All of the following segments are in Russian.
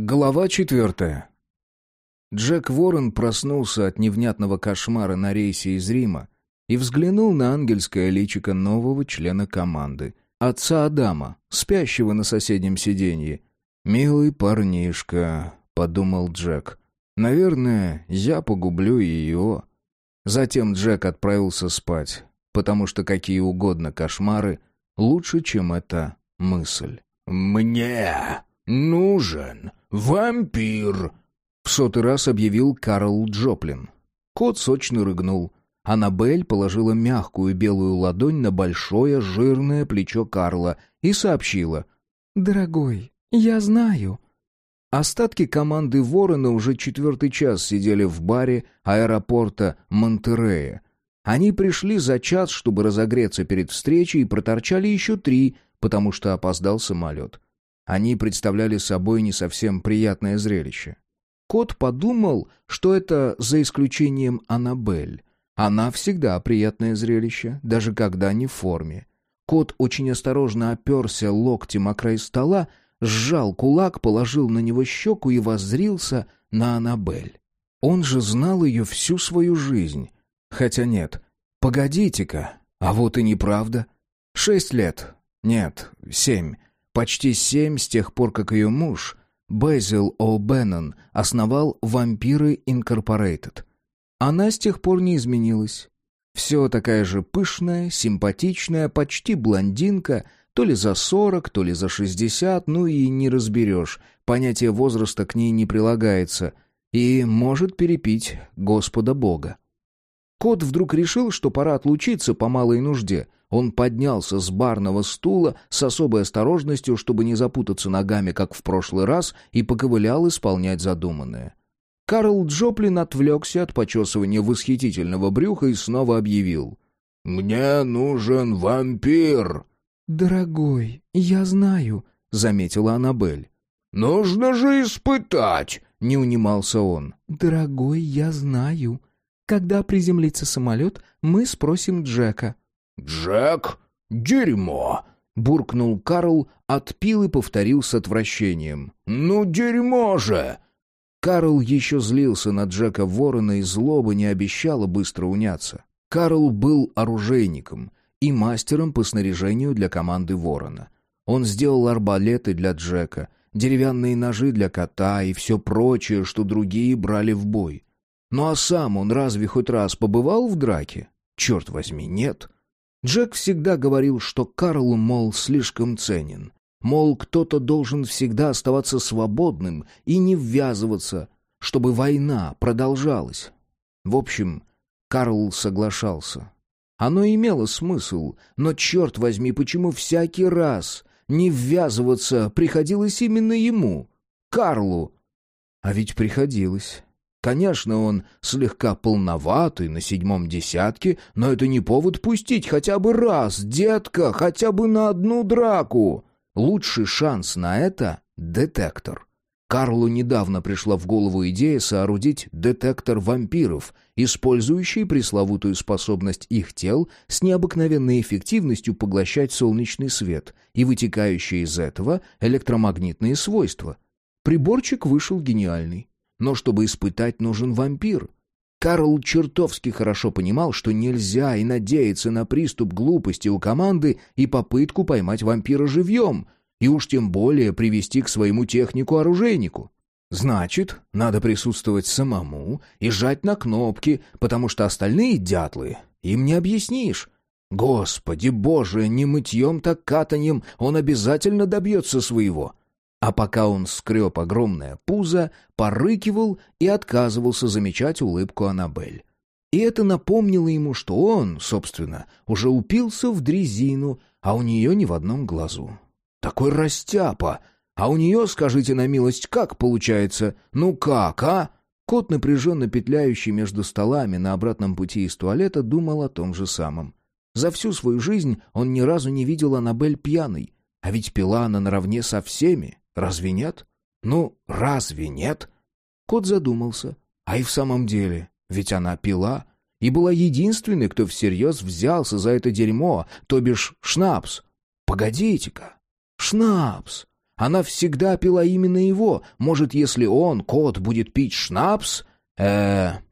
Глава 4. Джек Ворон проснулся от невнятного кошмара на рейсе из Рима и взглянул на ангельское личико нового члена команды, отца Адама, спящего на соседнем сиденье. «Милый парнишка», — подумал Джек, — «наверное, я погублю ее». Затем Джек отправился спать, потому что какие угодно кошмары лучше, чем эта мысль. «Мне нужен вампир!» В 100-й раз объявил Карл Джоплин. Кот сочно рыгнул. Аннабель положила мягкую белую ладонь на большое жирное плечо Карла и сообщила: «Дорогой, я знаю». Остатки команды Ворона уже 4-й час сидели в баре аэропорта Монтеррея. Они пришли за час, чтобы разогреться перед встречей, и проторчали еще 3, потому что опоздал самолет. Они представляли собой не совсем приятное зрелище. Кот подумал, что это за исключением Аннабель. Она всегда приятное зрелище, даже когда не в форме. Кот очень осторожно оперся локтем о край стола, сжал кулак, положил на него щеку и воззрился на Аннабель. Он же знал ее всю свою жизнь. Хотя нет, погодите-ка, а вот и неправда. 6 лет, нет, 7, почти 7 с тех пор, как ее муж Безил О'Беннон основал «Вампиры Инкорпорейтед». Она с тех пор не изменилась. Все такая же пышная, симпатичная, почти блондинка, то ли за 40, то ли за 60, ну и не разберешь, понятие возраста к ней не прилагается, и может перепить Господа Бога. Кот вдруг решил, что пора отлучиться по малой нужде. Он поднялся с барного стула с особой осторожностью, чтобы не запутаться ногами, как в прошлый раз, и поковылял исполнять задуманное. Карл Джоплин отвлекся от почесывания восхитительного брюха и снова объявил: «Мне нужен вампир!» «Дорогой, я знаю», — заметила Аннабель. «Нужно же испытать!» — не унимался он. «Дорогой, я знаю. Когда приземлится самолет, мы спросим Джека». «Джек? Дерьмо!» — буркнул Карл, отпил и повторил с отвращением. «Ну дерьмо же!» Карл еще злился на Джека Ворона, и злоба не обещала быстро уняться. Карл был оружейником и мастером по снаряжению для команды Ворона. Он сделал арбалеты для Джека, деревянные ножи для кота и все прочее, что другие брали в бой. Ну а сам он разве хоть раз побывал в драке? Черт возьми, нет. Джек всегда говорил, что Карл, мол, слишком ценен. Мол, кто-то должен всегда оставаться свободным и не ввязываться, чтобы война продолжалась. В общем, Карл соглашался. Оно имело смысл, но, черт возьми, почему всякий раз не ввязываться приходилось именно ему, Карлу? А ведь приходилось. Конечно, он слегка полноватый, на 7-м десятке, но это не повод пустить хотя бы раз, детка, хотя бы на одну драку. Лучший шанс на это — детектор. Карлу недавно пришла в голову идея соорудить детектор вампиров, использующий пресловутую способность их тел с необыкновенной эффективностью поглощать солнечный свет и вытекающие из этого электромагнитные свойства. Приборчик вышел гениальный. Но чтобы испытать, нужен вампир. Карл чертовски хорошо понимал, что нельзя и надеяться на приступ глупости у команды и попытку поймать вампира живьем, и уж тем более привести к своему технику-оружейнику. Значит, надо присутствовать самому и жать на кнопки, потому что остальные дятлы им не объяснишь. Господи боже, не мытьем так катаньем он обязательно добьется своего. А пока он скреб огромное пузо, порыкивал и отказывался замечать улыбку Аннабель. И это напомнило ему, что он, собственно, уже упился в дрезину, а у нее ни в одном глазу. Такой растяпа! А у нее, скажите на милость, как получается? Ну как, а? Кот, напряженно петляющий между столами на обратном пути из туалета, думал о том же самом. За всю свою жизнь он ни разу не видел Аннабель пьяной, а ведь пила она наравне со всеми. Разве нет? Ну, разве нет? Кот задумался. А и в самом деле, ведь она пила и была единственной, кто всерьез взялся за это дерьмо, то бишь шнапс. Погодите-ка, шнапс! Она всегда пила именно его. Может, если он, кот, будет пить шнапс? Да.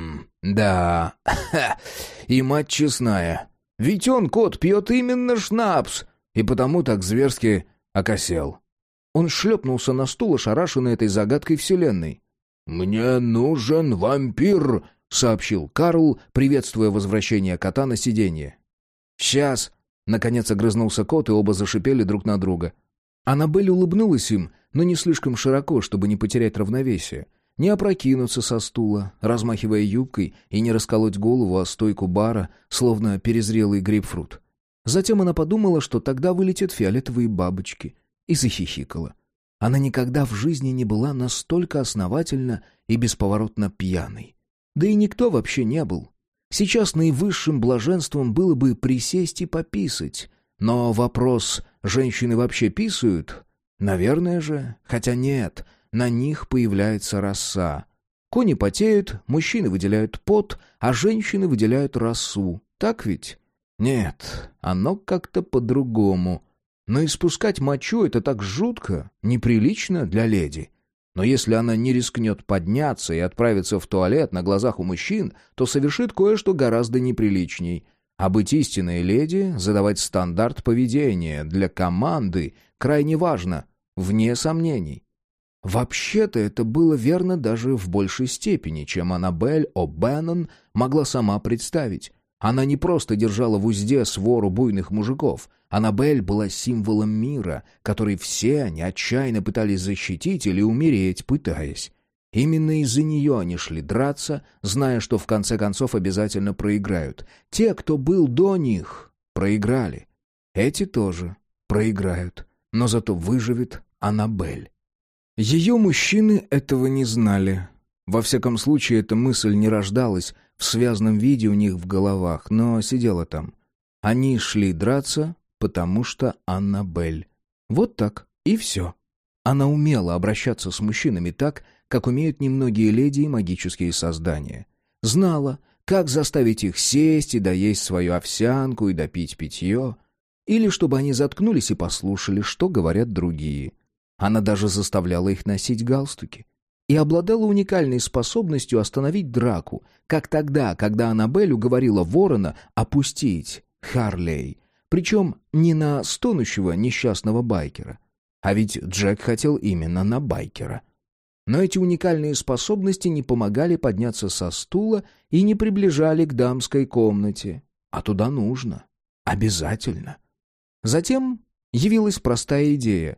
И мать честная. Ведь он, кот, пьет именно шнапс, и потому так зверски окосел. Он шлепнулся на стул, ошарашенный этой загадкой вселенной. «Мне нужен вампир», — сообщил Карл, приветствуя возвращение кота на сиденье. «Сейчас», — наконец огрызнулся кот, и оба зашипели друг на друга. Аннабель улыбнулась им, но не слишком широко, чтобы не потерять равновесие, не опрокинуться со стула, размахивая юбкой, и не расколоть голову о стойку бара, словно перезрелый грейпфрут. Затем она подумала, что тогда вылетят фиолетовые бабочки, и захихикала. Она никогда в жизни не была настолько основательно и бесповоротно пьяной. Да и никто вообще не был. Сейчас наивысшим блаженством было бы присесть и пописать. Но вопрос, женщины вообще писают? Наверное же, хотя нет, на них появляется роса. Кони потеют, мужчины выделяют пот, а женщины выделяют росу. Так ведь? Нет, оно как-то по-другому. Но испускать мочу — это так жутко, неприлично для леди. Но если она не рискнет подняться и отправиться в туалет на глазах у мужчин, то совершит кое-что гораздо неприличней. А быть истинной леди, задавать стандарт поведения для команды крайне важно, вне сомнений. Вообще-то это было верно даже в большей степени, чем Аннабель О'Беннон могла сама представить. Она не просто держала в узде свору буйных мужиков. Аннабель была символом мира, который все они отчаянно пытались защитить или умереть, пытаясь. Именно из-за нее они шли драться, зная, что в конце концов обязательно проиграют. Те, кто был до них, проиграли. Эти тоже проиграют, но зато выживет Аннабель. Ее мужчины этого не знали. Во всяком случае, эта мысль не рождалась в связанном виде у них в головах, но сидела там. Они шли драться, потому что Аннабель. Вот так, и все. Она умела обращаться с мужчинами так, как умеют немногие леди и магические создания. Знала, как заставить их сесть и доесть свою овсянку и допить питье, или чтобы они заткнулись и послушали, что говорят другие. Она даже заставляла их носить галстуки. И обладала уникальной способностью остановить драку, как тогда, когда Аннабель уговорила Ворона опустить Харлей, причем не на стонущего несчастного байкера. А ведь Джек хотел именно на байкера. Но эти уникальные способности не помогали подняться со стула и не приближали к дамской комнате. А туда нужно. Обязательно. Затем явилась простая идея.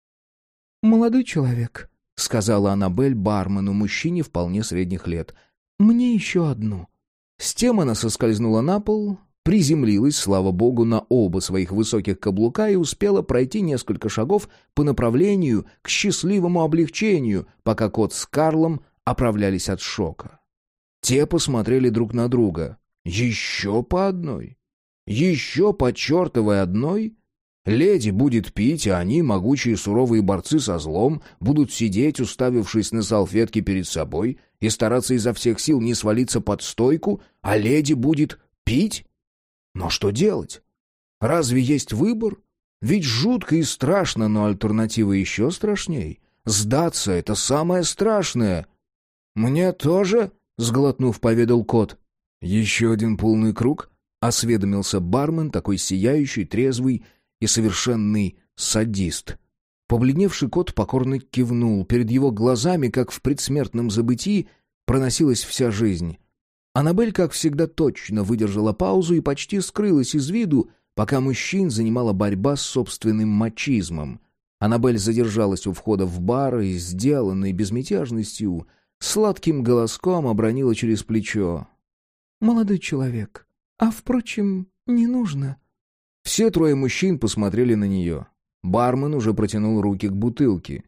«Молодой человек», — сказала Аннабель бармену, мужчине вполне средних лет, — «мне еще одну». С тем она соскользнула на пол, приземлилась, слава богу, на оба своих высоких каблука и успела пройти несколько шагов по направлению к счастливому облегчению, пока кот с Карлом оправлялись от шока. Те посмотрели друг на друга. «Еще по одной? Еще по чертовой одной?» Леди будет пить, а они, могучие суровые борцы со злом, будут сидеть, уставившись на салфетки перед собой, и стараться изо всех сил не свалиться под стойку, а леди будет пить? Но что делать? Разве есть выбор? Ведь жутко и страшно, но альтернатива еще страшней. Сдаться — это самое страшное. «Мне тоже?» — сглотнув, поведал кот. «Еще один полный круг?» — осведомился бармен, такой сияющий, трезвый и совершенный садист. Побледневший кот покорно кивнул. Перед его глазами, как в предсмертном забытии, проносилась вся жизнь. Аннабель, как всегда, точно выдержала паузу и почти скрылась из виду, пока мужчин занимала борьба с собственным мачизмом. Аннабель задержалась у входа в бар и, сделанной безмятежностью, сладким голоском обронила через плечо. «Молодой человек, а, впрочем, не нужно». Все трое мужчин посмотрели на нее. Бармен уже протянул руки к бутылке.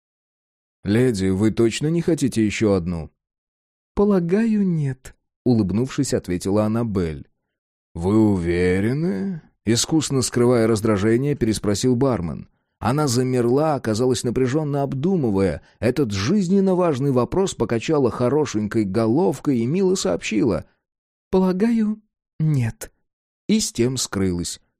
«Леди, вы точно не хотите еще одну?» «Полагаю, нет», — улыбнувшись, ответила Аннабель. «Вы уверены?» — искусно скрывая раздражение, переспросил бармен. Она замерла, оказалась напряженно обдумывая. Этот жизненно важный вопрос покачала хорошенькой головкой и мило сообщила. «Полагаю, нет». И с тем скрылась.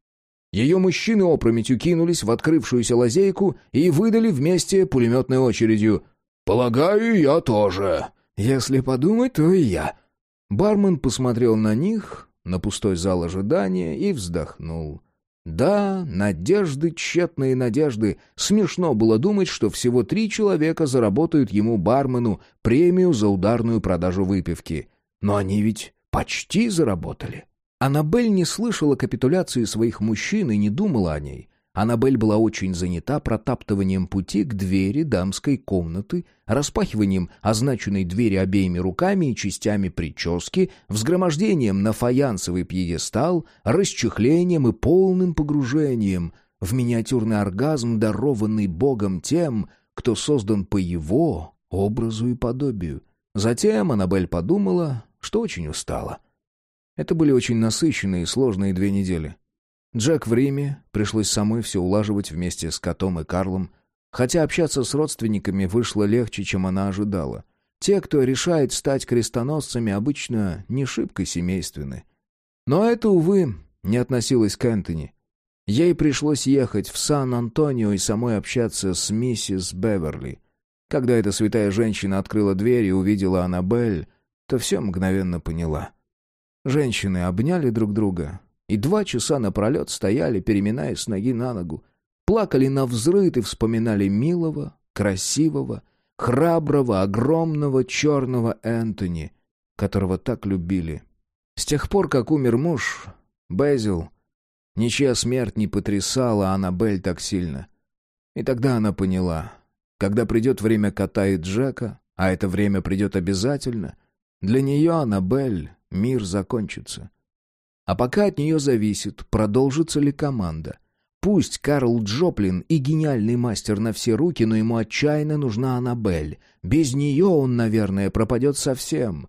Ее мужчины опрометью кинулись в открывшуюся лазейку и выдали вместе пулеметной очередью. «Полагаю, я тоже». «Если подумать, то и я». Бармен посмотрел на них, на пустой зал ожидания, и вздохнул. Да, надежды, тщетные надежды. Смешно было думать, что всего 3 человека заработают ему, бармену, премию за ударную продажу выпивки. Но они ведь почти заработали. Аннабель не слышала капитуляции своих мужчин и не думала о ней. Аннабель была очень занята протаптыванием пути к двери дамской комнаты, распахиванием означенной двери обеими руками и частями прически, взгромождением на фаянсовый пьедестал, расчехлением и полным погружением в миниатюрный оргазм, дарованный Богом тем, кто создан по его образу и подобию. Затем Аннабель подумала, что очень устала. Это были очень насыщенные и сложные 2 недели. Джек в Риме, пришлось самой все улаживать вместе с котом и Карлом, хотя общаться с родственниками вышло легче, чем она ожидала. Те, кто решает стать крестоносцами, обычно не шибко семейственны. Но это, увы, не относилось к Энтони. Ей пришлось ехать в Сан-Антонио и самой общаться с миссис Беверли. Когда эта святая женщина открыла дверь и увидела Аннабель, то все мгновенно поняла. Женщины обняли друг друга и 2 часа напролет стояли, переминаясь с ноги на ногу, плакали навзрыд и вспоминали милого, красивого, храброго, огромного черного Энтони, которого так любили. С тех пор, как умер муж, Безил, ничья смерть не потрясала Аннабель так сильно. И тогда она поняла, когда придет время кота и Джека, а это время придет обязательно, для нее, Аннабель, мир закончится. А пока от нее зависит, продолжится ли команда. Пусть Карл Джоплин и гениальный мастер на все руки, но ему отчаянно нужна Аннабель. Без нее он, наверное, пропадет совсем.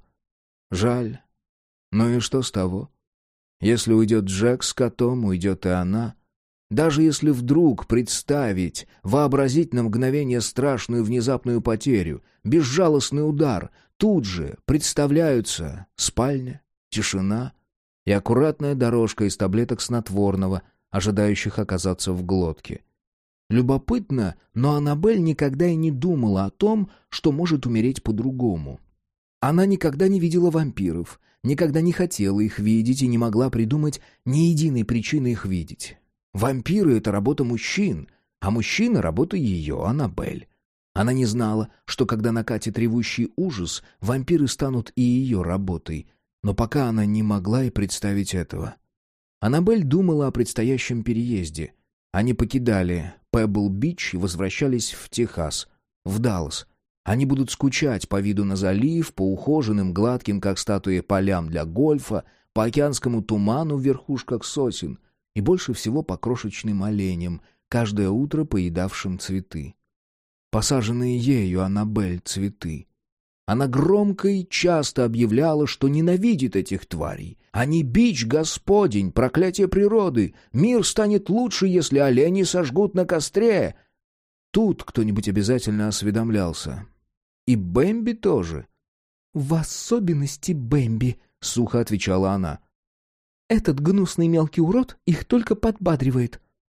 Жаль. Ну и что с того? Если уйдет Джек с котом, уйдет и она. Даже если вдруг представить, вообразить на мгновение страшную внезапную потерю, безжалостный удар, тут же представляются спальня, тишина и аккуратная дорожка из таблеток снотворного, ожидающих оказаться в глотке. Любопытно, но Аннабель никогда и не думала о том, что может умереть по-другому. Она никогда не видела вампиров, никогда не хотела их видеть и не могла придумать ни единой причины их видеть. Вампиры — это работа мужчин, а мужчина — работа ее, Аннабель. Она не знала, что когда накатит ревущий ужас, вампиры станут и ее работой, но пока она не могла и представить этого. Аннабель думала о предстоящем переезде. Они покидали Пебл-Бич и возвращались в Техас, в Даллас. Они будут скучать по виду на залив, по ухоженным, гладким, как статуи, полям для гольфа, по океанскому туману в верхушках сосен и больше всего по крошечным оленям, каждое утро поедавшим цветы. Посаженные ею, Аннабель, цветы. Она громко и часто объявляла, что ненавидит этих тварей. Они бич Господень, проклятие природы. Мир станет лучше, если олени сожгут на костре. Тут кто-нибудь обязательно осведомлялся. И Бэмби тоже. «В особенности Бэмби», — сухо отвечала она. «Этот гнусный мелкий урод их только подбадривает».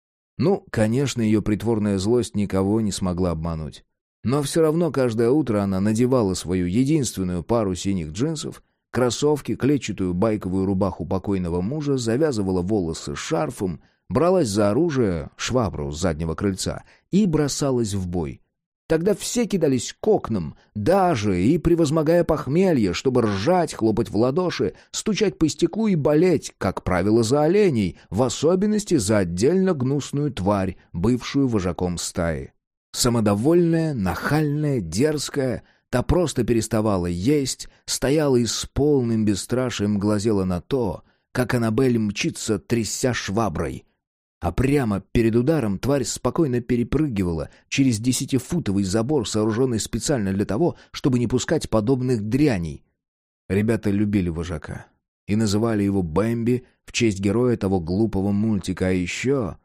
Ну, конечно, ее притворная злость никого не смогла обмануть. Но все равно каждое утро она надевала свою единственную пару синих джинсов, кроссовки, клетчатую байковую рубаху покойного мужа, завязывала волосы шарфом, бралась за оружие, швабру с заднего крыльца, и бросалась в бой. Тогда все кидались к окнам, даже и превозмогая похмелье, чтобы ржать, хлопать в ладоши, стучать по стеклу и болеть, как правило, за оленей, в особенности за отдельно гнусную тварь, бывшую вожаком стаи. Самодовольная, нахальная, дерзкая, та просто переставала есть, стояла и с полным бесстрашием глазела на то, как Аннабель мчится, тряся шваброй. А прямо перед ударом тварь спокойно перепрыгивала через 10-футовый забор, сооруженный специально для того, чтобы не пускать подобных дряней. Ребята любили вожака и называли его Бэмби в честь героя того глупого мультика, а еще...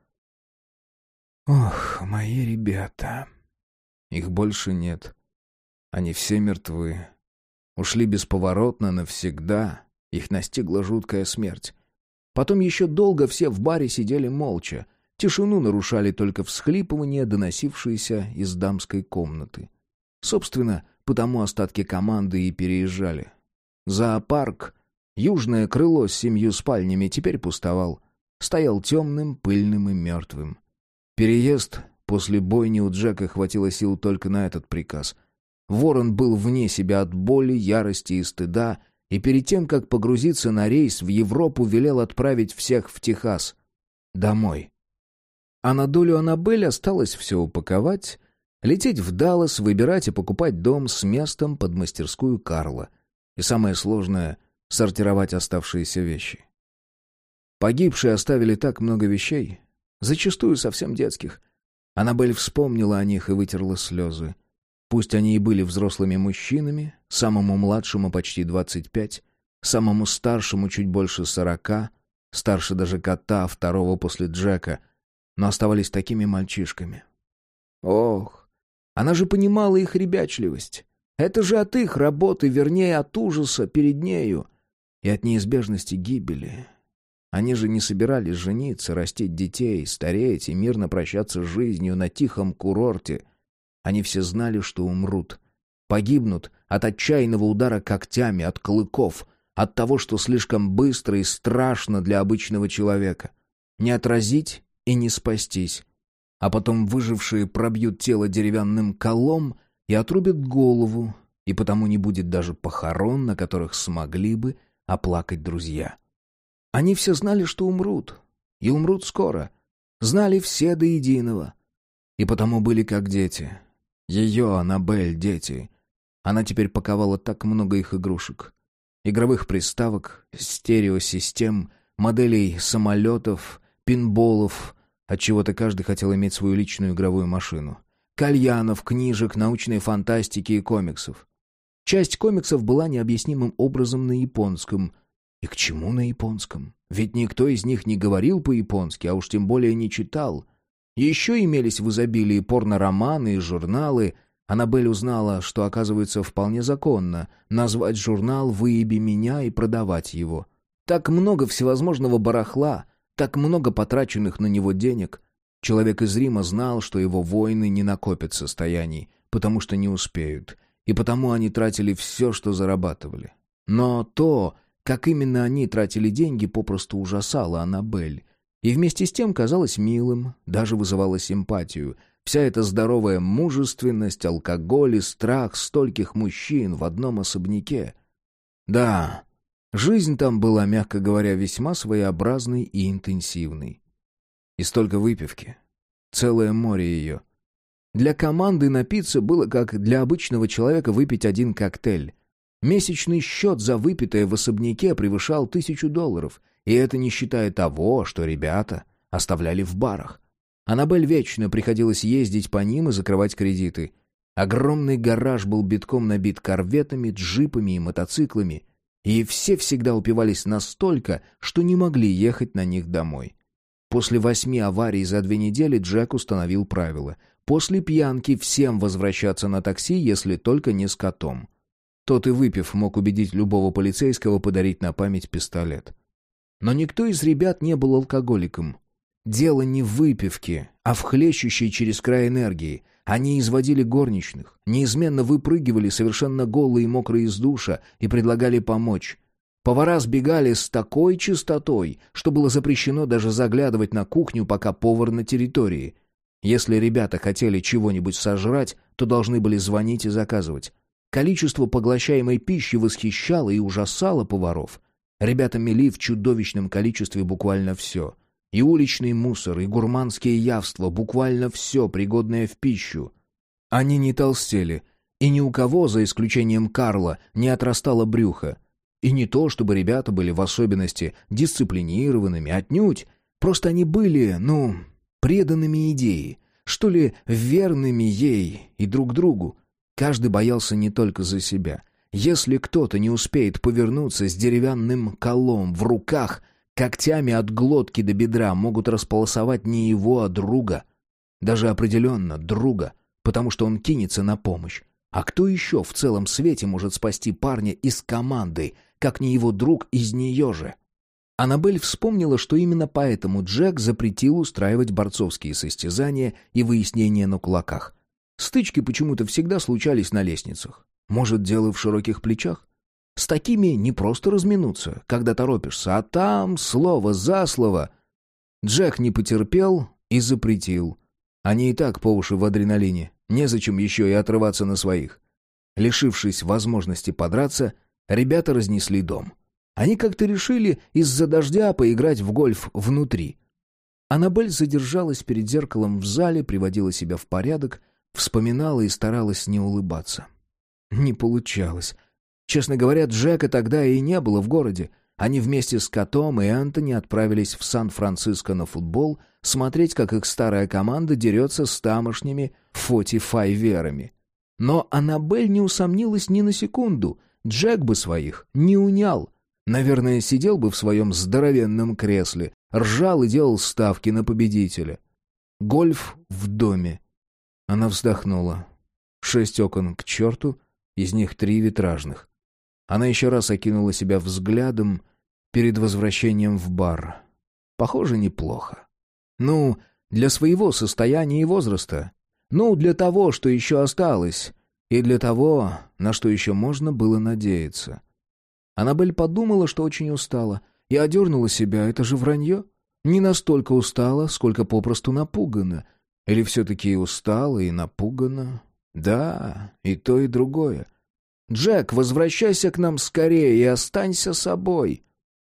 Ох, мои ребята. Их больше нет. Они все мертвы. Ушли бесповоротно навсегда. Их настигла жуткая смерть. Потом еще долго все в баре сидели молча. Тишину нарушали только всхлипывания, доносившиеся из дамской комнаты. Собственно, потому остатки команды и переезжали. Зоопарк, южное крыло с 7 спальнями, теперь пустовал. Стоял темным, пыльным и мертвым. Переезд после бойни у Джека хватило сил только на этот приказ. Ворон был вне себя от боли, ярости и стыда, и перед тем, как погрузиться на рейс в Европу, велел отправить всех в Техас. Домой. А на долю Аннабель осталось все упаковать, лететь в Даллас, выбирать и покупать дом с местом под мастерскую Карла. И самое сложное — сортировать оставшиеся вещи. Погибшие оставили так много вещей, зачастую совсем детских. Аннабель вспомнила о них и вытерла слезы. Пусть они и были взрослыми мужчинами, самому младшему почти 25, самому старшему чуть больше 40, старше даже кота, второго после Джека, но оставались такими мальчишками. Ох, она же понимала их ребячливость. Это же от их работы, вернее, от ужаса перед нею и от неизбежности гибели. Они же не собирались жениться, растить детей, стареть и мирно прощаться с жизнью на тихом курорте. Они все знали, что умрут. Погибнут от отчаянного удара когтями, от клыков, от того, что слишком быстро и страшно для обычного человека. Не отразить и не спастись. А потом выжившие пробьют тело деревянным колом и отрубят голову, и потому не будет даже похорон, на которых смогли бы оплакать друзья. Они все знали, что умрут, и умрут скоро. Знали все до единого. И потому были как дети. Ее, Аннабель, дети. Она теперь паковала так много их игрушек. Игровых приставок, стереосистем, моделей самолетов, пинболов. Отчего-то каждый хотел иметь свою личную игровую машину. Кальянов, книжек, научной фантастики и комиксов. Часть комиксов была необъяснимым образом на японском. И к чему на японском? Ведь никто из них не говорил по-японски, а уж тем более не читал. Еще имелись в изобилии порнороманы и журналы. Аннабель узнала, что, оказывается, вполне законно назвать журнал «Выеби меня» и продавать его. Так много всевозможного барахла, так много потраченных на него денег. Человек из Рима знал, что его воины не накопят состояний, потому что не успеют, и потому они тратили все, что зарабатывали. Но то, как именно они тратили деньги, попросту ужасало Аннабель. И вместе с тем казалось милым, даже вызывало симпатию. Вся эта здоровая мужественность, алкоголь и страх стольких мужчин в одном особняке. Да, жизнь там была, мягко говоря, весьма своеобразной и интенсивной. И столько выпивки. Целое море ее. Для команды напиться было как для обычного человека выпить один коктейль. Месячный счет за выпитое в особняке превышал $1000, и это не считая того, что ребята оставляли в барах. Аннабель вечно приходилось ездить по ним и закрывать кредиты. Огромный гараж был битком набит корветами, джипами и мотоциклами, и все всегда упивались настолько, что не могли ехать на них домой. После 8 аварий за 2 недели Джек установил правило: после пьянки всем возвращаться на такси, если только не с котом. Тот и выпив мог убедить любого полицейского подарить на память пистолет. Но никто из ребят не был алкоголиком. Дело не в выпивке, а в хлещущей через край энергии. Они изводили горничных, неизменно выпрыгивали совершенно голые и мокрые из душа и предлагали помочь. Повара сбегали с такой частотой, что было запрещено даже заглядывать на кухню, пока повар на территории. Если ребята хотели чего-нибудь сожрать, то должны были звонить и заказывать. Количество поглощаемой пищи восхищало и ужасало поваров. Ребята мели в чудовищном количестве буквально все. И уличный мусор, и гурманские явства, буквально все, пригодное в пищу. Они не толстели, и ни у кого, за исключением Карла, не отрастало брюхо. И не то, чтобы ребята были в особенности дисциплинированными, отнюдь. Просто они были, преданными идее, что ли, верными ей и друг другу. Каждый боялся не только за себя. Если кто-то не успеет повернуться с деревянным колом в руках, когтями от глотки до бедра могут располосовать не его, а друга. Даже определенно друга, потому что он кинется на помощь. А кто еще в целом свете может спасти парня из команды, как не его друг из нее же? Аннабель вспомнила, что именно поэтому Джек запретил устраивать борцовские состязания и выяснения на кулаках. Стычки почему-то всегда случались на лестницах. Может, дело в широких плечах? С такими не просто разминуться, когда торопишься, а там слово за слово. Джек не потерпел и запретил. Они и так по уши в адреналине, незачем еще и отрываться на своих. Лишившись возможности подраться, ребята разнесли дом. Они как-то решили из-за дождя поиграть в гольф внутри. Аннабель задержалась перед зеркалом в зале, приводила себя в порядок, вспоминала и старалась не улыбаться. Не получалось. Честно говоря, Джека тогда и не было в городе. Они вместе с Котом и Энтони отправились в Сан-Франциско на футбол, смотреть, как их старая команда дерется с тамошними 45-верами. Но Аннабель не усомнилась ни на секунду. Джек бы своих не унял. Наверное, сидел бы в своем здоровенном кресле, ржал и делал ставки на победителя. Гольф в доме. Она вздохнула. 6 окон к черту, из них 3 витражных. Она еще раз окинула себя взглядом перед возвращением в бар. Похоже, неплохо. Ну, для своего состояния и возраста. Ну, для того, что еще осталось. И для того, на что еще можно было надеяться. Аннабель подумала, что очень устала, и одернула себя. Это же вранье. Не настолько устала, сколько попросту напугана. Или все-таки и устала, и напугана? Да, и то, и другое. «Джек, возвращайся к нам скорее и останься собой!»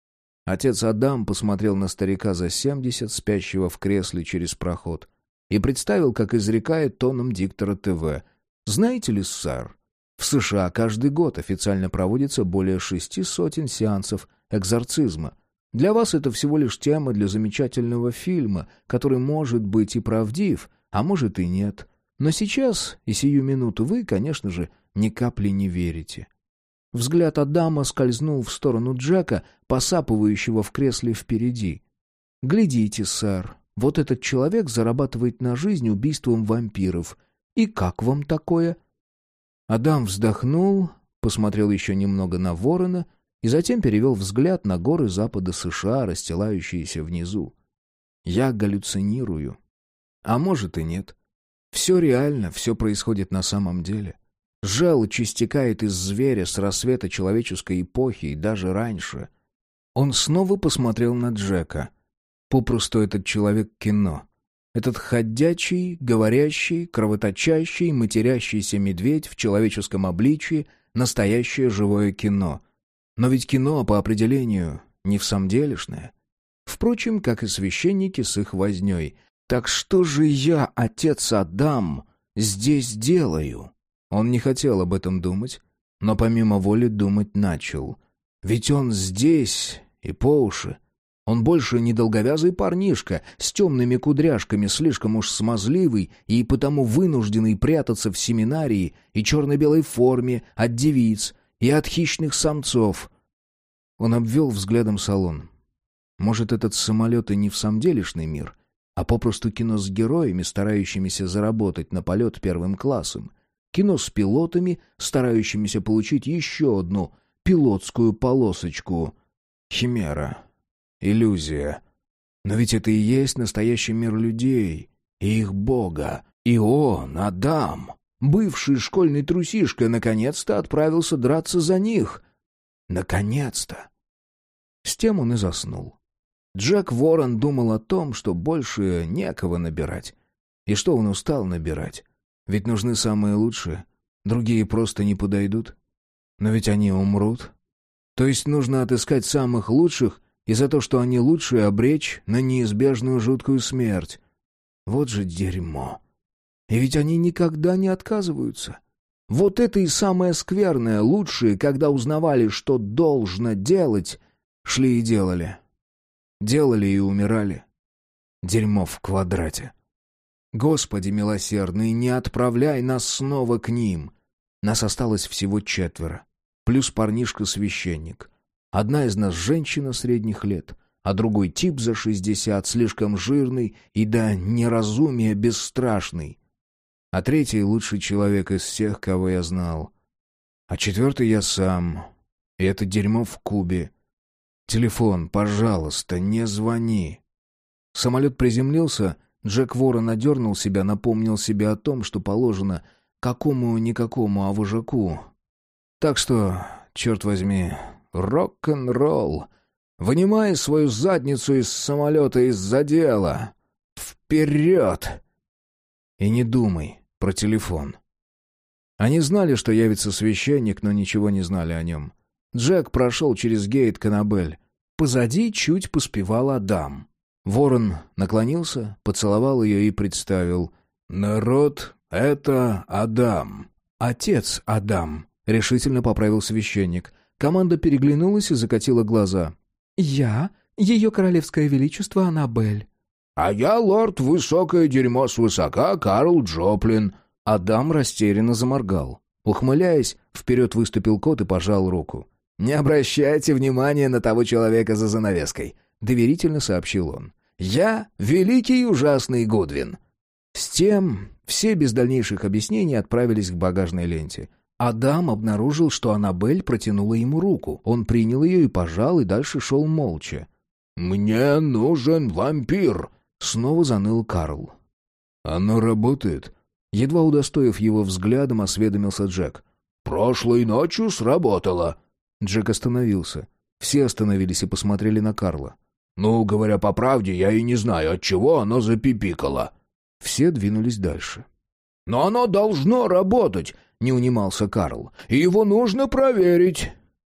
Отец Адам посмотрел на старика за 70, спящего в кресле через проход, и представил, как изрекает тоном диктора ТВ. «Знаете ли, сэр, в США каждый год официально проводится более 600 сеансов экзорцизма. Для вас это всего лишь тема для замечательного фильма, который может быть и правдив, а может и нет. Но сейчас и сию минуту вы, конечно же, ни капли не верите». Взгляд Адама скользнул в сторону Джека, посапывающего в кресле впереди. «Глядите, сэр, вот этот человек зарабатывает на жизнь убийством вампиров. И как вам такое?» Адам вздохнул, посмотрел еще немного на ворона и затем перевел взгляд на горы запада США, расстилающиеся внизу. «Я галлюцинирую. А может и нет. Все реально, все происходит на самом деле. Желчь истекает из зверя с рассвета человеческой эпохи и даже раньше». Он снова посмотрел на Джека. Попросту этот человек кино. Этот ходячий, говорящий, кровоточащий, матерящийся медведь в человеческом обличии — настоящее живое кино. Но ведь кино, по определению, не всамделишное. Впрочем, как и священники с их вознёй. «Так что же я, отец Адам, здесь делаю?» Он не хотел об этом думать, но помимо воли думать начал. Ведь он здесь и по уши. Он больше не долговязый парнишка с темными кудряшками, слишком уж смазливый и потому вынужденный прятаться в семинарии и черно-белой форме от девиц и от хищных самцов. Он обвел взглядом салон. Может, этот самолет и не всамделишный мир, а попросту кино с героями, старающимися заработать на полет первым классом. Кино с пилотами, старающимися получить еще одну пилотскую полосочку. Химера. Иллюзия. Но ведь это и есть настоящий мир людей и их бога. И он, Адам, бывший школьный трусишка, наконец-то отправился драться за них. Наконец-то. С тем он и заснул. Джек Ворон думал о том, что больше некого набирать. И что он устал набирать. Ведь нужны самые лучшие. Другие просто не подойдут. Но ведь они умрут. То есть нужно отыскать самых лучших и за то, что они лучшие, обречь на неизбежную жуткую смерть. Вот же дерьмо. И ведь они никогда не отказываются. Вот это и самое скверное. Лучшие, когда узнавали, что должно делать, шли и делали. Делали и умирали. Дерьмо в квадрате. Господи милосердный, не отправляй нас снова к ним. Нас осталось всего 4. Плюс парнишка-священник. Одна из нас женщина средних лет, а другой тип за 60, слишком жирный и до неразумия бесстрашный. А 3 лучший человек из всех, кого я знал. А 4 я сам. И это дерьмо в кубе. «Телефон, пожалуйста, не звони». Самолет приземлился, Джек Ворон одернул себя, напомнил себе о том, что положено какому-никакому, а вожаку. Так что, черт возьми, рок-н-ролл. Вынимай свою задницу из самолета из-за дела. Вперед! И не думай про телефон. Они знали, что явится священник, но ничего не знали о нем. Джек прошел через гейт к Аннабель. Позади чуть поспевал Адам. Ворон наклонился, поцеловал ее и представил: «Народ, это Адам». «Отец Адам», — решительно поправил священник. Команда переглянулась и закатила глаза. «Я, ее королевское величество Аннабель». «А я лорд Высокое дерьмо свысока Карл Джоплин». Адам растерянно заморгал. Ухмыляясь, вперед выступил кот и пожал руку. «Не обращайте внимания на того человека за занавеской», — доверительно сообщил он. «Я великий и ужасный Гудвин». С тем все без дальнейших объяснений отправились к багажной ленте. Адам обнаружил, что Аннабель протянула ему руку. Он принял ее и пожал, и дальше шел молча. «Мне нужен вампир», — снова заныл Карл. «Оно работает?» Едва удостоив его взглядом, осведомился Джек. «Прошлой ночью сработало». Джек остановился. Все остановились и посмотрели на Карла. «Ну, говоря по правде, я и не знаю, от чего оно запипикало». Все двинулись дальше. «Но оно должно работать», — не унимался Карл. «И его нужно проверить».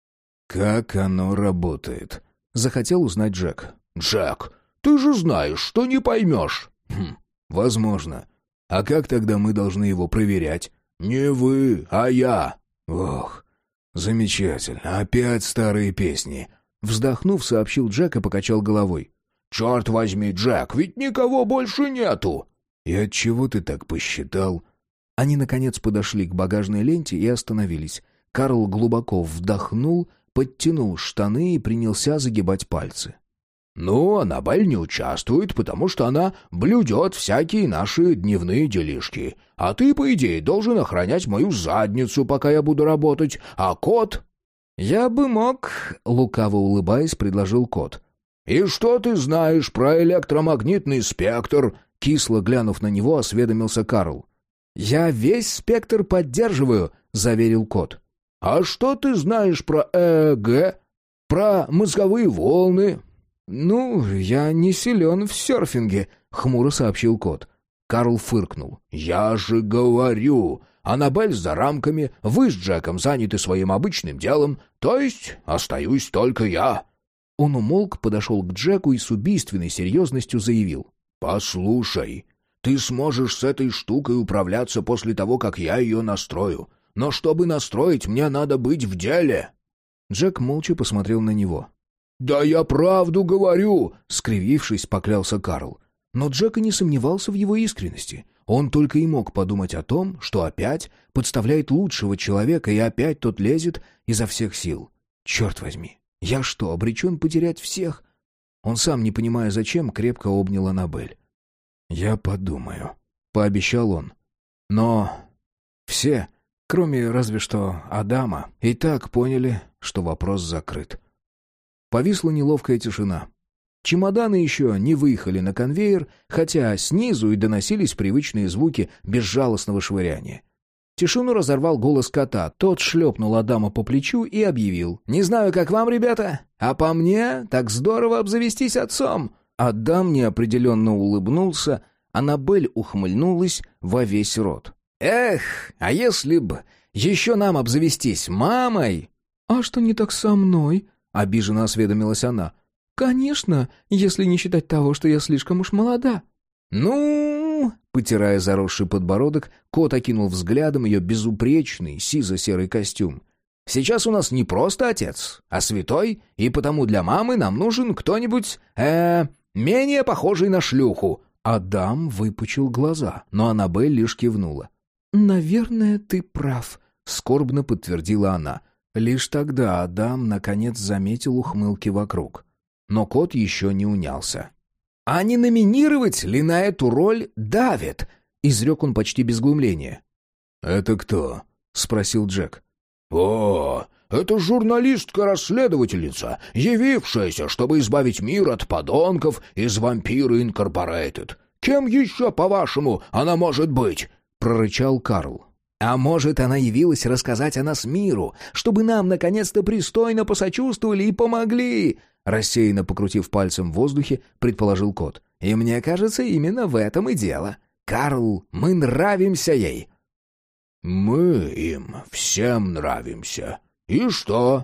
«Как оно работает?» — захотел узнать Джек. «Джек, ты же знаешь, что не поймешь». «Возможно. А как тогда мы должны его проверять?» «Не вы, а я». «Ох, замечательно. Опять старые песни». Вздохнув, сообщил Джек и покачал головой. «Черт возьми, Джек, ведь никого больше нету». «И отчего ты так посчитал?» Они, наконец, подошли к багажной ленте и остановились. Карл глубоко вдохнул, подтянул штаны и принялся загибать пальцы. «Ну, Аннабель не участвует, потому что она блюдет всякие наши дневные делишки. А ты, по идее, должен охранять мою задницу, пока я буду работать. А кот...» «Я бы мог...» — лукаво улыбаясь, предложил кот. «И что ты знаешь про электромагнитный спектр?» Кисло глянув на него, осведомился Карл. «Я весь спектр поддерживаю», — заверил кот. «А что ты знаешь про ЭЭГ? Про мозговые волны?» «Ну, я не силен в серфинге», — хмуро сообщил кот. Карл фыркнул. «Я же говорю, Аннабель за рамками, вы с Джеком заняты своим обычным делом, то есть остаюсь только я». Он умолк, подошел к Джеку и с убийственной серьезностью заявил. «Послушай, ты сможешь с этой штукой управляться после того, как я ее настрою. Но чтобы настроить, мне надо быть в деле». Джек молча посмотрел на него. «Да я правду говорю!» — скривившись, поклялся Карл. Но Джек и не сомневался в его искренности. Он только и мог подумать о том, что опять подставляет лучшего человека, и опять тот лезет изо всех сил. «Черт возьми, я что, обречен потерять всех?» Он сам, не понимая зачем, крепко обнял Аннабель. «Я подумаю», — пообещал он. Но все, кроме разве что Адама, и так поняли, что вопрос закрыт. Повисла неловкая тишина. Чемоданы еще не выехали на конвейер, хотя снизу и доносились привычные звуки безжалостного швыряния. Тишину разорвал голос кота. Тот шлепнул Адама по плечу и объявил: «Не знаю, как вам, ребята, а по мне так здорово обзавестись отцом». Адам неопределенно улыбнулся, Аннабель ухмыльнулась во весь рот. «Эх, а если б еще нам обзавестись мамой?» «А что не так со мной?» — обиженно осведомилась она. «Конечно, если не считать того, что я слишком уж молода». «Ну...» — потирая заросший подбородок, кот окинул взглядом ее безупречный сизо-серый костюм. «Сейчас у нас не просто отец, а святой, и потому для мамы нам нужен кто-нибудь, менее похожий на шлюху». Адам выпучил глаза, но Аннабель лишь кивнула. «Наверное, ты прав», — скорбно подтвердила она. Лишь тогда Адам наконец заметил ухмылки вокруг. Но кот еще не унялся. «А не номинировать ли на эту роль Давид?» — изрек он почти без глумления. «Это кто?» — спросил Джек. «О, Это журналистка-расследовательница, явившаяся, чтобы избавить мир от подонков из «Вампиры Инкорпорейтед». Кем еще, по-вашему, она может быть?» — прорычал Карл. «А может, она явилась рассказать о нас миру, чтобы нам наконец-то пристойно посочувствовали и помогли?» Рассеянно покрутив пальцем в воздухе, предположил кот. «И мне кажется, именно в этом и дело. Карл, мы нравимся ей». «Мы им всем нравимся. И что?»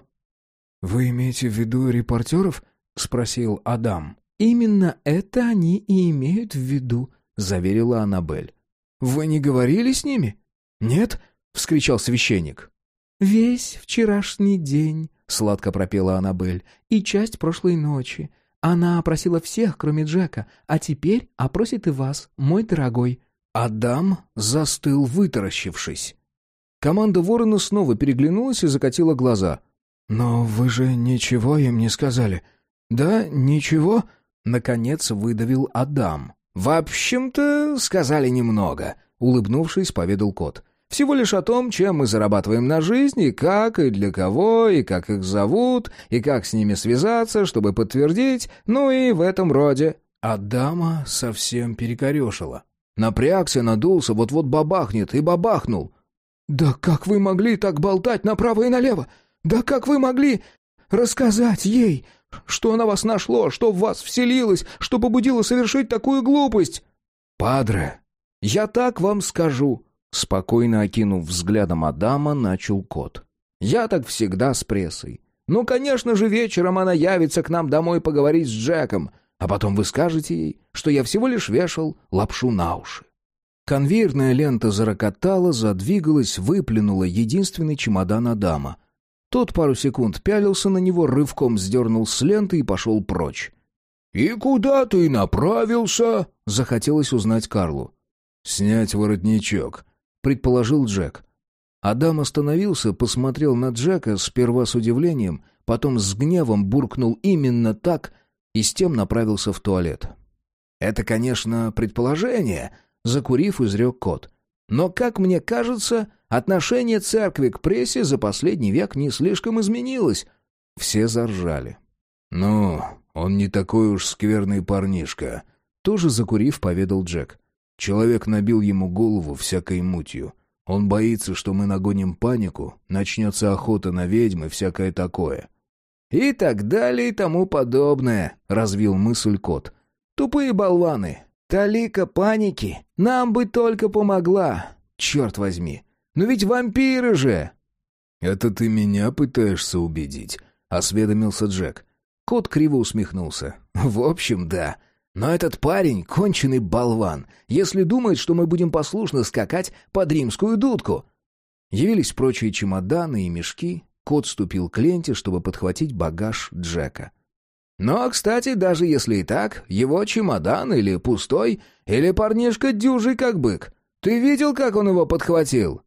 «Вы имеете в виду репортеров?» — спросил Адам. «Именно это они и имеют в виду», — заверила Аннабель. «Вы не говорили с ними?» «Нет?» — вскричал священник. «Весь вчерашний день», — сладко пропела Аннабель, — «и часть прошлой ночи. Она опросила всех, кроме Джека, а теперь опросит и вас, мой дорогой». Адам застыл, вытаращившись. Команда Ворона снова переглянулась и закатила глаза. «Но вы же ничего им не сказали?» «Да, ничего?» — наконец выдавил Адам. «В общем-то, сказали немного», — улыбнувшись, поведал кот. «Всего лишь о том, чем мы зарабатываем на жизнь, и как, и для кого, и как их зовут, и как с ними связаться, чтобы подтвердить, ну и в этом роде». Адама совсем перекорешило. Напрягся, надулся, вот-вот бабахнет, и бабахнул. «Да как вы могли так болтать направо и налево? Да как вы могли рассказать ей, что на вас нашло, что в вас вселилось, что побудило совершить такую глупость?» «Падре, я так вам скажу», — спокойно окинув взглядом Адама, начал кот. «Я так всегда с прессой. Ну, конечно же, вечером она явится к нам домой поговорить с Джеком, а потом вы скажете ей, что я всего лишь вешал лапшу на уши». Конвейерная лента зарокотала, задвигалась, выплюнула единственный чемодан Адама. Тот пару секунд пялился на него, рывком сдернул с ленты и пошел прочь. «И куда ты направился?» — захотелось узнать Карлу. «Снять воротничок», — предположил Джек. Адам остановился, посмотрел на Джека сперва с удивлением, потом с гневом буркнул именно так и с тем направился в туалет. «Это, конечно, предположение», — закурив, изрек кот. «Но, как мне кажется, отношение церкви к прессе за последний век не слишком изменилось». Все заржали. «Ну, он не такой уж скверный парнишка», — тоже закурив, поведал Джек. «Человек набил ему голову всякой мутью. Он боится, что мы нагоним панику, начнется охота на ведьм и всякое такое». «И так далее и тому подобное», — развил мысль кот. «Тупые болваны. Талика паники нам бы только помогла. Черт возьми. Но ведь вампиры же!» «Это ты меня пытаешься убедить?» — осведомился Джек. Кот криво усмехнулся. «В общем, да. Но этот парень — конченый болван, если думает, что мы будем послушно скакать под римскую дудку». Явились прочие чемоданы и мешки. Кот ступил к ленте, чтобы подхватить багаж Джека. «Но, кстати, даже если и так, его чемодан или пустой, или парнишка дюжий как бык. Ты видел, как он его подхватил?»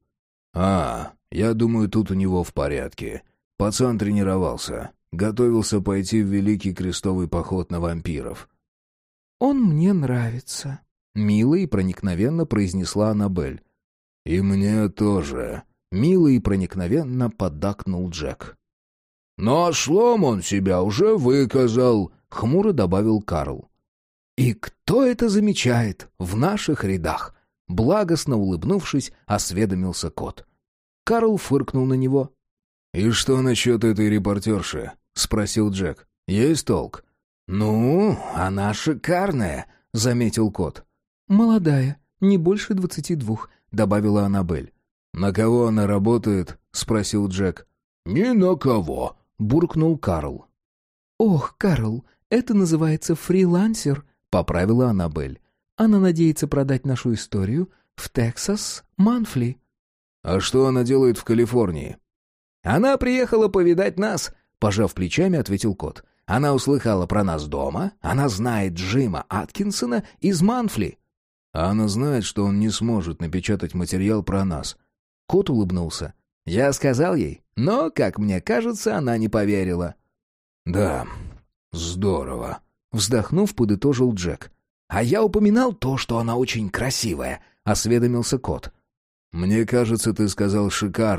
Я думаю, тут у него в порядке. Пацан тренировался. Готовился пойти в Великий Крестовый поход на вампиров». «Он мне нравится», — мило и проникновенно произнесла Аннабель. «И мне тоже», — мило и проникновенно поддакнул Джек. «Но ослом он себя уже выказал», — хмуро добавил Карл. «И кто это замечает в наших рядах?» — благостно улыбнувшись, осведомился кот. Карл фыркнул на него. «И что насчет этой репортерши?» — спросил Джек. «Есть толк?» «Ну, она шикарная», — заметил кот. «Молодая, не больше 22», — добавила Аннабель. «На кого она работает?» — спросил Джек. «Ни на кого», — буркнул Карл. «Ох, Карл, это называется фрилансер», — поправила Аннабель. «Она надеется продать нашу историю в Texas Monthly». «А что она делает в Калифорнии?» «Она приехала повидать нас», — пожав плечами, ответил кот. «Она услыхала про нас дома, она знает Джима Аткинсона из Манфли». «А она знает, что он не сможет напечатать материал про нас». Кот улыбнулся. «Я сказал ей, но, как мне кажется, она не поверила». «Да, здорово», — вздохнув, подытожил Джек. «А я упоминал то, что она очень красивая», — осведомился кот. «Мне кажется, ты сказал шикарная»,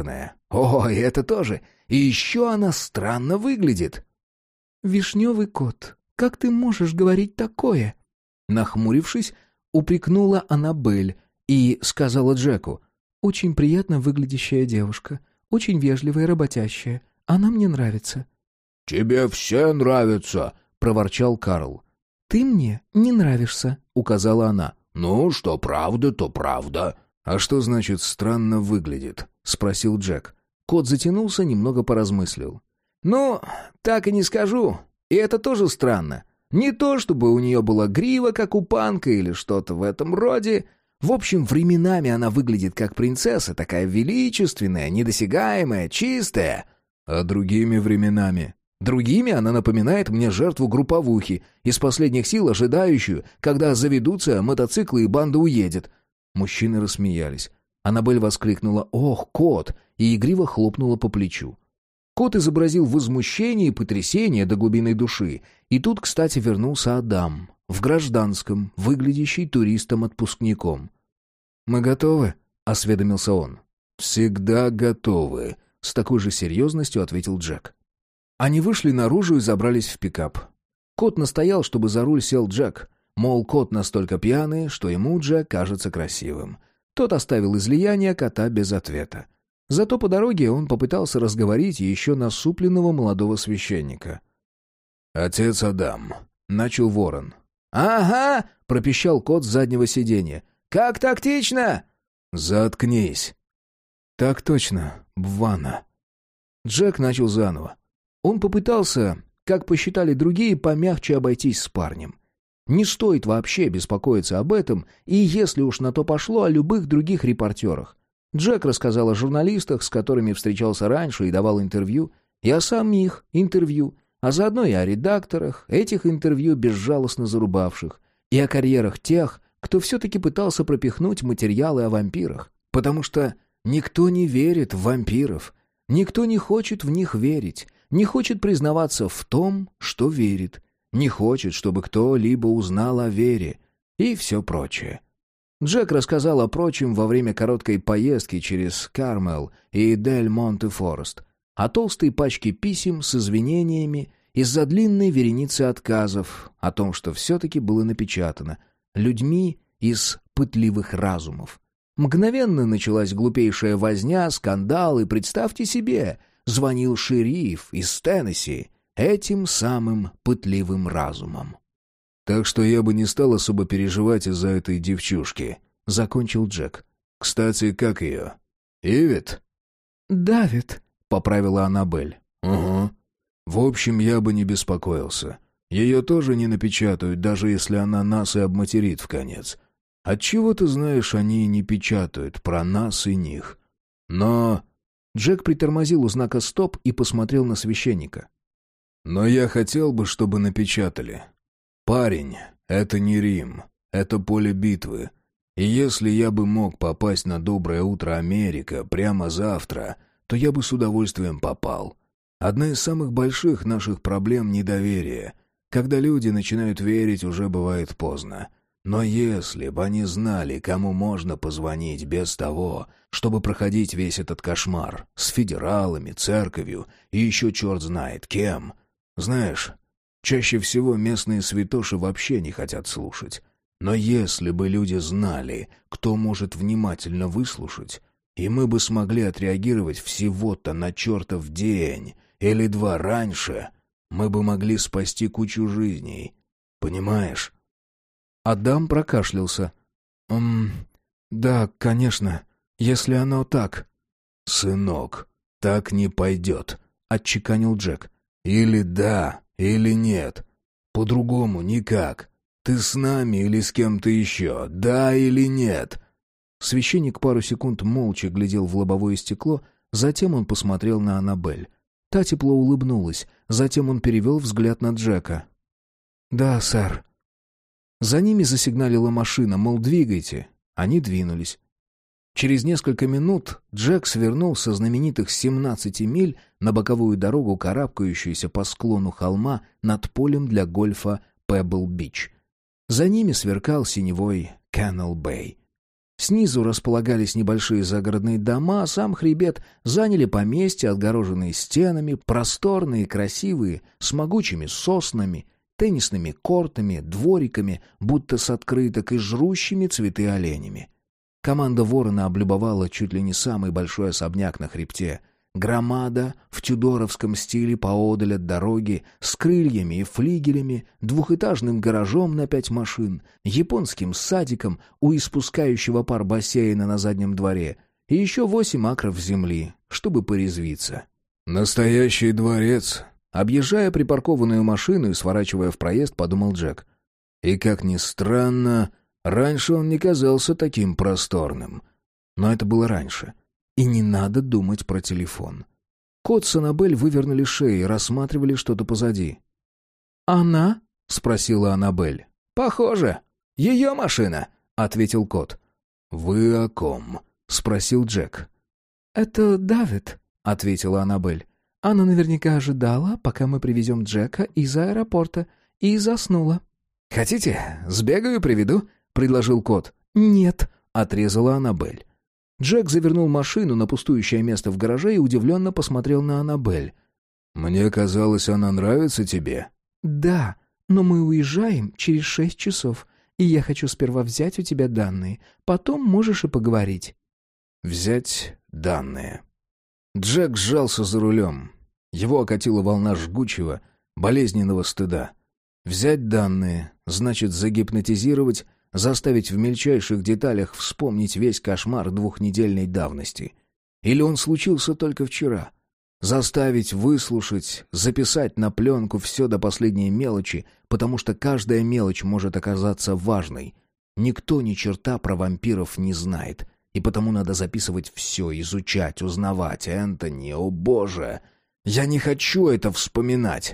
О, и это тоже. И еще она странно выглядит». «Вишневый кот, как ты можешь говорить такое?» Нахмурившись, упрекнула Аннабель и сказала Джеку: «Очень приятно выглядящая девушка, очень вежливая и работящая. Она мне нравится». «Тебе все нравятся», — проворчал Карл. «Ты мне не нравишься», — указала она. «Ну, что правда, то правда». «А что значит «странно выглядит»?» — спросил Джек. Кот затянулся, немного поразмыслил. «Ну, так и не скажу. И это тоже странно. Не то, чтобы у нее была грива, как у панка, или что-то в этом роде. В общем, временами она выглядит как принцесса, такая величественная, недосягаемая, чистая. А другими временами? Другими она напоминает мне жертву групповухи, из последних сил ожидающую, когда заведутся мотоциклы и банда уедет». Мужчины рассмеялись. Аннабель воскликнула «Ох, кот!» и игриво хлопнула по плечу. Кот изобразил возмущение и потрясение до глубины души. И тут, кстати, вернулся Адам, в гражданском, выглядящий туристом-отпускником. «Мы готовы?» — осведомился он. «Всегда готовы», — с такой же серьезностью ответил Джек. Они вышли наружу и забрались в пикап. Кот настоял, чтобы за руль сел Джек. Мол, кот настолько пьяный, что ему Джек кажется красивым. Тот оставил излияние кота без ответа. Зато по дороге он попытался разговорить еще насупленного молодого священника. «Отец Адам», — начал Ворон. «Ага!» — пропищал кот с заднего сиденья. «Как тактично!» «Заткнись!» «Так точно, Бвана». Джек начал заново. Он попытался, как посчитали другие, помягче обойтись с парнем. Не стоит вообще беспокоиться об этом, и если уж на то пошло, о любых других репортерах. Джек рассказал о журналистах, с которыми встречался раньше и давал интервью, и о самих интервью, а заодно и о редакторах, этих интервью безжалостно зарубавших, и о карьерах тех, кто все-таки пытался пропихнуть материалы о вампирах. Потому что никто не верит в вампиров, никто не хочет в них верить, не хочет признаваться в том, что верит, не хочет, чтобы кто-либо узнал о вере и все прочее. Джек рассказал о прочем во время короткой поездки через Кармел и Дель-Монте-Форест, о толстой пачке писем с извинениями из-за длинной вереницы отказов, о том, что все-таки было напечатано людьми из пытливых разумов. Мгновенно началась глупейшая возня, скандал, и, представьте себе, звонил шериф из Теннесси этим самым пытливым разумом. «Так что я бы не стал особо переживать из-за этой девчушки», — закончил Джек. «Кстати, как ее? Ивет?» «Давид», — поправила Аннабель. «Угу. В общем, я бы не беспокоился. Ее тоже не напечатают, даже если она нас и обматерит вконец. Отчего, ты знаешь, они не печатают про нас и них. Но...» Джек притормозил у знака «Стоп» и посмотрел на священника. «Но я хотел бы, чтобы напечатали. Парень, это не Рим, это поле битвы. И если я бы мог попасть на «Доброе утро, Америка» прямо завтра, то я бы с удовольствием попал. Одна из самых больших наших проблем — недоверие. Когда люди начинают верить, уже бывает поздно. Но если бы они знали, кому можно позвонить без того, чтобы проходить весь этот кошмар с федералами, церковью и еще черт знает кем. Знаешь, чаще всего местные святоши вообще не хотят слушать. Но если бы люди знали, кто может внимательно выслушать, и мы бы смогли отреагировать всего-то на чертов день или два раньше, мы бы могли спасти кучу жизней. Понимаешь?» Адам прокашлялся. Да, конечно, если оно так». «Сынок, так не пойдет», — отчеканил Джек. «Или да, или нет. По-другому никак. Ты с нами или с кем-то еще, да или нет?» Священник пару секунд молча глядел в лобовое стекло, затем он посмотрел на Аннабель. Та тепло улыбнулась, затем он перевел взгляд на Джека. «Да, сэр». За ними засигналила машина, мол, двигайте. Они двинулись. Через несколько минут Джек свернул со знаменитых 17 миль на боковую дорогу, карабкающуюся по склону холма над полем для гольфа Пебл-Бич. За ними сверкал синевой Canal Bay. Снизу располагались небольшие загородные дома, а сам хребет заняли поместья, отгороженные стенами, просторные, красивые, с могучими соснами, теннисными кортами, двориками, будто с открыток, и жрущими цветы оленями. Команда Ворона облюбовала чуть ли не самый большой особняк на хребте. Громада в тюдоровском стиле поодаль от дороги, с крыльями и флигелями, двухэтажным гаражом на 5 машин, японским садиком у испускающего пар бассейна на заднем дворе и еще 8 акров земли, чтобы порезвиться. «Настоящий дворец», — объезжая припаркованную машину и сворачивая в проезд, подумал Джек. И, как ни странно, раньше он не казался таким просторным. Но это было раньше. И не надо думать про телефон. Кот с Аннабель вывернули шеи и рассматривали что-то позади. «Она?» — спросила Аннабель. «Похоже. Ее машина», — ответил кот. «Вы о ком?» — спросил Джек. «Это Давид», — ответила Аннабель. «Она наверняка ожидала, пока мы привезем Джека из аэропорта, и заснула». «Хотите, сбегаю, приведу?» — предложил кот. «Нет», — отрезала Аннабель. Джек завернул машину на пустующее место в гараже и удивленно посмотрел на Аннабель. «Мне казалось, она нравится тебе». «Да, но мы уезжаем через 6 часов, и я хочу сперва взять у тебя данные. Потом можешь и поговорить». «Взять данные». Джек сжался за рулем. Его окатила волна жгучего, болезненного стыда. Взять данные значит загипнотизировать, заставить в мельчайших деталях вспомнить весь кошмар 2-недельной давности. Или он случился только вчера. Заставить выслушать, записать на пленку все до последней мелочи, потому что каждая мелочь может оказаться важной. Никто ни черта про вампиров не знает, и потому надо записывать все, изучать, узнавать. Энтони, о боже! Я не хочу это вспоминать.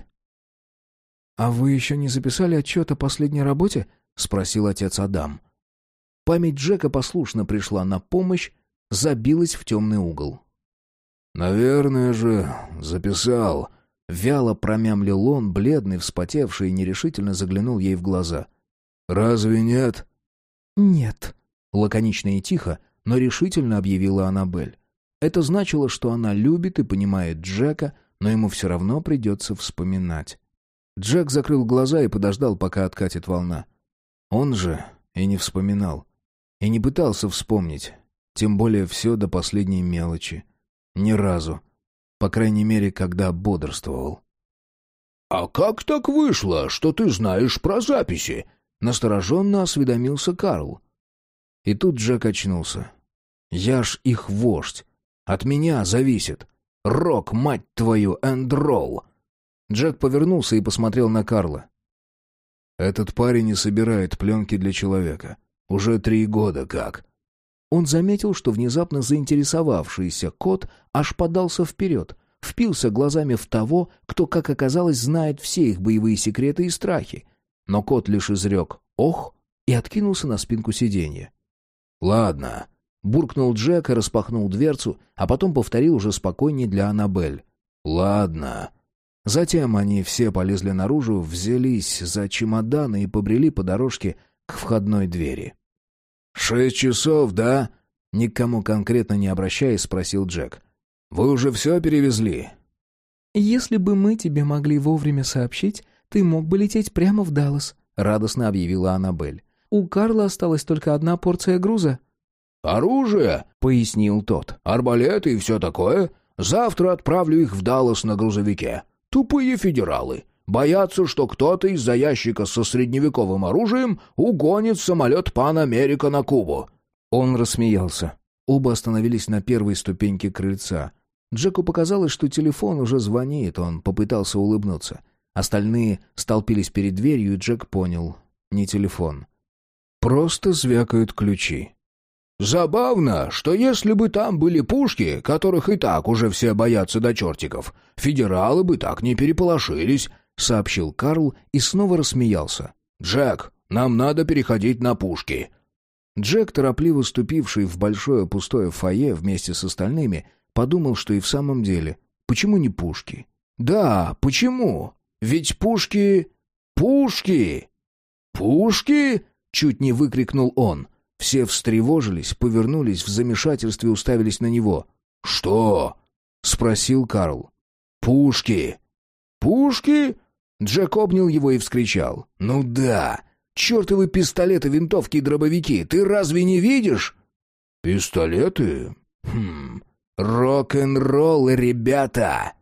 «А вы еще не записали отчет о последней работе?» — спросил отец Адам. Память Джека послушно пришла на помощь, забилась в темный угол. «Наверное же, записал», — вяло промямлил он, бледный, вспотевший, и нерешительно заглянул ей в глаза. «Разве нет?» «Нет», — лаконично и тихо, но решительно объявила Аннабель. Это значило, что она любит и понимает Джека, но ему все равно придется вспоминать. Джек закрыл глаза и подождал, пока откатит волна. Он же и не вспоминал, и не пытался вспомнить, тем более все до последней мелочи. Ни разу. По крайней мере, когда бодрствовал. «А как так вышло, что ты знаешь про записи?» Настороженно осведомился Карл. И тут Джек очнулся. «Я ж их вождь. От меня зависит. Рок, мать твою, энд-ролл!» Джек повернулся и посмотрел на Карла. «Этот парень не собирает пленки для человека. Уже 3 года как». Он заметил, что внезапно заинтересовавшийся кот аж подался вперед, впился глазами в того, кто, как оказалось, знает все их боевые секреты и страхи. Но кот лишь изрек «ох» и откинулся на спинку сиденья. «Ладно», — буркнул Джек и распахнул дверцу, а потом повторил уже спокойнее для Аннабель. «Ладно». Затем они все полезли наружу, взялись за чемоданы и побрели по дорожке к входной двери. 6 часов, да?» — никому конкретно не обращаясь, спросил Джек. «Вы уже все перевезли?» «Если бы мы тебе могли вовремя сообщить, ты мог бы лететь прямо в Даллас», — радостно объявила Аннабель. «У Карла осталась только 1 порция груза». «Оружие», — пояснил тот. «Арбалеты и все такое. Завтра отправлю их в Даллас на грузовике. Тупые федералы. Боятся, что кто-то из-за ящика со средневековым оружием угонит самолет Pan America на Кубу». Он рассмеялся. Оба остановились на первой ступеньке крыльца. Джеку показалось, что телефон уже звонит, он попытался улыбнуться. Остальные столпились перед дверью, и Джек понял — не телефон. Просто звякают ключи. «Забавно, что если бы там были пушки, которых и так уже все боятся до чертиков, федералы бы так не переполошились», — сообщил Карл и снова рассмеялся. «Джек, нам надо переходить на пушки». Джек, торопливо ступивший в большое пустое фойе вместе с остальными, подумал, что и в самом деле, почему не пушки? Да, почему? Ведь пушки... Пушки! «Пушки?» — чуть не выкрикнул он. Все встревожились, повернулись, в замешательстве уставились на него. «Что?» — спросил Карл. «Пушки». «Пушки?» Джек обнял его и вскричал. «Ну да! Чертовы пистолеты, винтовки и дробовики! Ты разве не видишь?» «Пистолеты? Рок-н-ролл, ребята!»